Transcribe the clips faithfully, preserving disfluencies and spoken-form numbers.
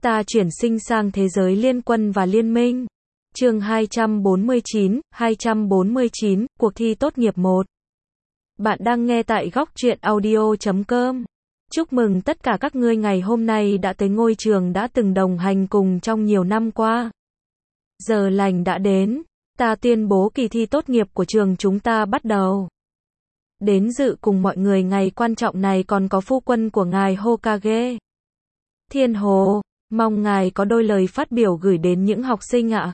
Ta chuyển sinh sang thế giới liên quân và liên minh. Chương hai trăm bốn mươi chín, hai trăm bốn mươi chín, cuộc thi tốt nghiệp một. Bạn đang nghe tại góc truyện audio chấm com. Chúc mừng tất cả các ngươi ngày hôm nay đã tới ngôi trường đã từng đồng hành cùng trong nhiều năm qua. Giờ lành đã đến, ta tuyên bố kỳ thi tốt nghiệp của trường chúng ta bắt đầu. Đến dự cùng mọi người ngày quan trọng này còn có phu quân của ngài Hokage. Thiên Hồ, mong ngài có đôi lời phát biểu gửi đến những học sinh ạ.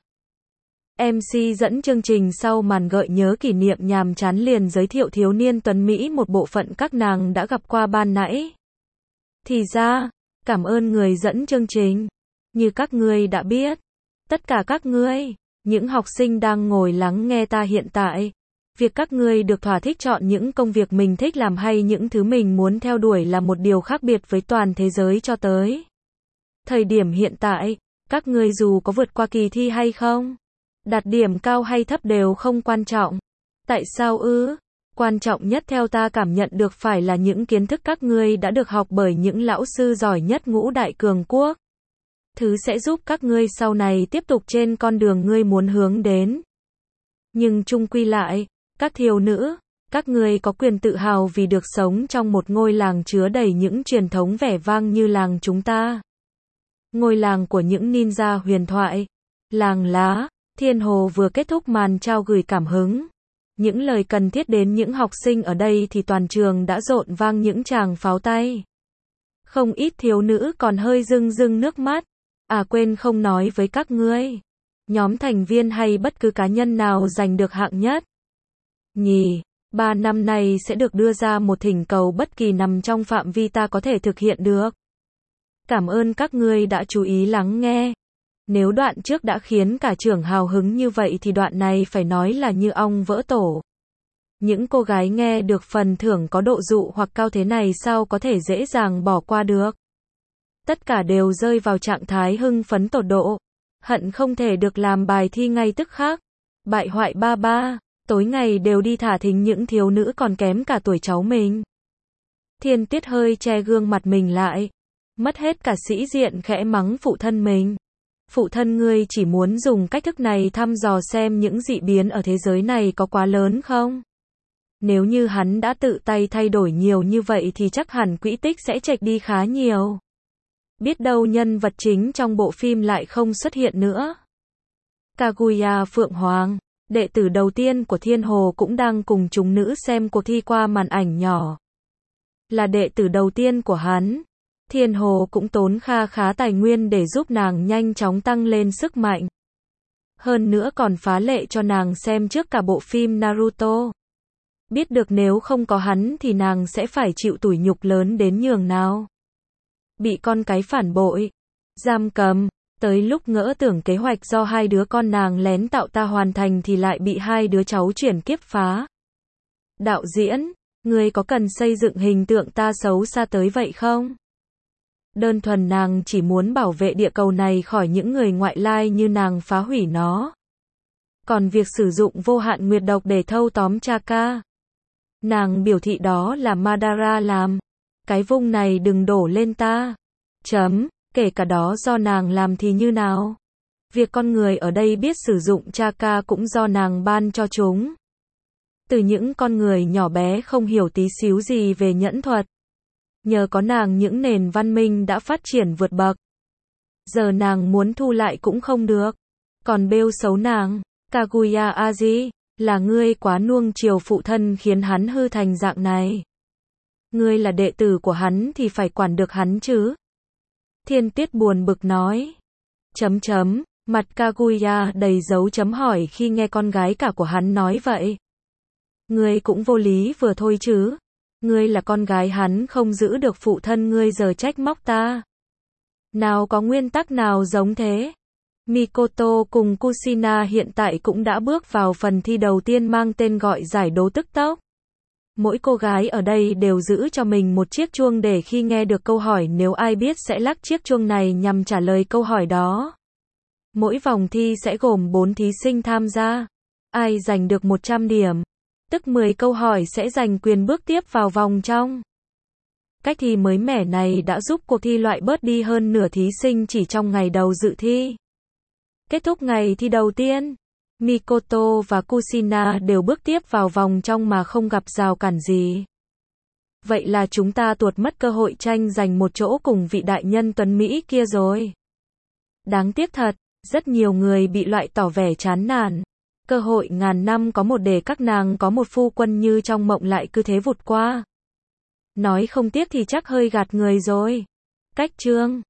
em xê dẫn chương trình sau màn gợi nhớ kỷ niệm nhàm chán liền giới thiệu thiếu niên tuấn Mỹ một bộ phận các nàng đã gặp qua ban nãy. Thì ra, cảm ơn người dẫn chương trình. Như các ngươi đã biết, tất cả các ngươi, những học sinh đang ngồi lắng nghe ta hiện tại, việc các ngươi được thỏa thích chọn những công việc mình thích làm hay những thứ mình muốn theo đuổi là một điều khác biệt với toàn thế giới cho tới thời điểm hiện tại, các ngươi dù có vượt qua kỳ thi hay không, đạt điểm cao hay thấp đều không quan trọng. Tại sao ư? Quan trọng nhất theo ta cảm nhận được phải là những kiến thức các ngươi đã được học bởi những lão sư giỏi nhất ngũ đại cường quốc. Thứ sẽ giúp các ngươi sau này tiếp tục trên con đường ngươi muốn hướng đến. Nhưng chung quy lại, các thiếu nữ, các ngươi có quyền tự hào vì được sống trong một ngôi làng chứa đầy những truyền thống vẻ vang như làng chúng ta. Ngôi làng của những ninja huyền thoại. Làng lá. Thiên Hồ vừa kết thúc màn trao gửi cảm hứng. Những lời cần thiết đến những học sinh ở đây thì toàn trường đã rộn vang những tràng pháo tay. Không ít thiếu nữ còn hơi rưng rưng nước mắt. À quên không nói với các ngươi. Nhóm thành viên hay bất cứ cá nhân nào giành được hạng nhất nhì, ba năm nay sẽ được đưa ra một thỉnh cầu bất kỳ nằm trong phạm vi ta có thể thực hiện được. Cảm ơn các ngươi đã chú ý lắng nghe. Nếu đoạn trước đã khiến cả trường hào hứng như vậy thì đoạn này phải nói là như ong vỡ tổ. Những cô gái nghe được phần thưởng có độ dụ hoặc cao thế này sao có thể dễ dàng bỏ qua được. Tất cả đều rơi vào trạng thái hưng phấn tột độ. Hận không thể được làm bài thi ngay tức khắc. Bại hoại ba ba, tối ngày đều đi thả thính những thiếu nữ còn kém cả tuổi cháu mình. Thiên Tuyết hơi che gương mặt mình lại. Mất hết cả sĩ diện khẽ mắng phụ thân mình. Phụ thân ngươi chỉ muốn dùng cách thức này thăm dò xem những dị biến ở thế giới này có quá lớn không? Nếu như hắn đã tự tay thay đổi nhiều như vậy thì chắc hẳn quỹ tích sẽ chệch đi khá nhiều. Biết đâu nhân vật chính trong bộ phim lại không xuất hiện nữa. Kaguya Phượng Hoàng, đệ tử đầu tiên của Thiên Hồ cũng đang cùng chúng nữ xem cuộc thi qua màn ảnh nhỏ. Là đệ tử đầu tiên của hắn. Thiên Hồ cũng tốn kha khá tài nguyên để giúp nàng nhanh chóng tăng lên sức mạnh. Hơn nữa còn phá lệ cho nàng xem trước cả bộ phim Naruto. Biết được nếu không có hắn thì nàng sẽ phải chịu tủi nhục lớn đến nhường nào. Bị con cái phản bội, giam cầm, tới lúc ngỡ tưởng kế hoạch do hai đứa con nàng lén tạo ta hoàn thành thì lại bị hai đứa cháu chuyển kiếp phá. Đạo diễn, ngươi có cần xây dựng hình tượng ta xấu xa tới vậy không? Đơn thuần nàng chỉ muốn bảo vệ địa cầu này khỏi những người ngoại lai như nàng phá hủy nó. Còn việc sử dụng vô hạn nguyệt độc để thâu tóm Chaka, nàng biểu thị đó là Madara làm. Cái vung này đừng đổ lên ta. Chấm, kể cả đó do nàng làm thì như nào? Việc con người ở đây biết sử dụng Chaka cũng do nàng ban cho chúng. Từ những con người nhỏ bé không hiểu tí xíu gì về nhẫn thuật. Nhờ có nàng những nền văn minh đã phát triển vượt bậc. Giờ nàng muốn thu lại cũng không được. Còn bêu xấu nàng, Kaguya Aji, là ngươi quá nuông chiều phụ thân khiến hắn hư thành dạng này. Ngươi là đệ tử của hắn thì phải quản được hắn chứ. Thiên Tuyết buồn bực nói. Chấm chấm, mặt Kaguya đầy dấu chấm hỏi khi nghe con gái cả của hắn nói vậy. Ngươi cũng vô lý vừa thôi chứ. Ngươi là con gái hắn không giữ được phụ thân ngươi giờ trách móc ta. Nào có nguyên tắc nào giống thế. Mikoto cùng Kushina hiện tại cũng đã bước vào phần thi đầu tiên mang tên gọi giải đố tức tốc. Mỗi cô gái ở đây đều giữ cho mình một chiếc chuông để khi nghe được câu hỏi nếu ai biết sẽ lắc chiếc chuông này nhằm trả lời câu hỏi đó. Mỗi vòng thi sẽ gồm bốn thí sinh tham gia. Ai giành được một trăm điểm, tức mười câu hỏi sẽ giành quyền bước tiếp vào vòng trong. Cách thi mới mẻ này đã giúp cuộc thi loại bớt đi hơn nửa thí sinh chỉ trong ngày đầu dự thi. Kết thúc ngày thi đầu tiên, Mikoto và Kushina đều bước tiếp vào vòng trong mà không gặp rào cản gì. Vậy là chúng ta tuột mất cơ hội tranh giành một chỗ cùng vị đại nhân tuấn Mỹ kia rồi. Đáng tiếc thật, rất nhiều người bị loại tỏ vẻ chán nản. Cơ hội ngàn năm có một để các nàng có một phu quân như trong mộng lại cứ thế vụt qua. Nói không tiếc thì chắc hơi gạt người rồi. Cách chương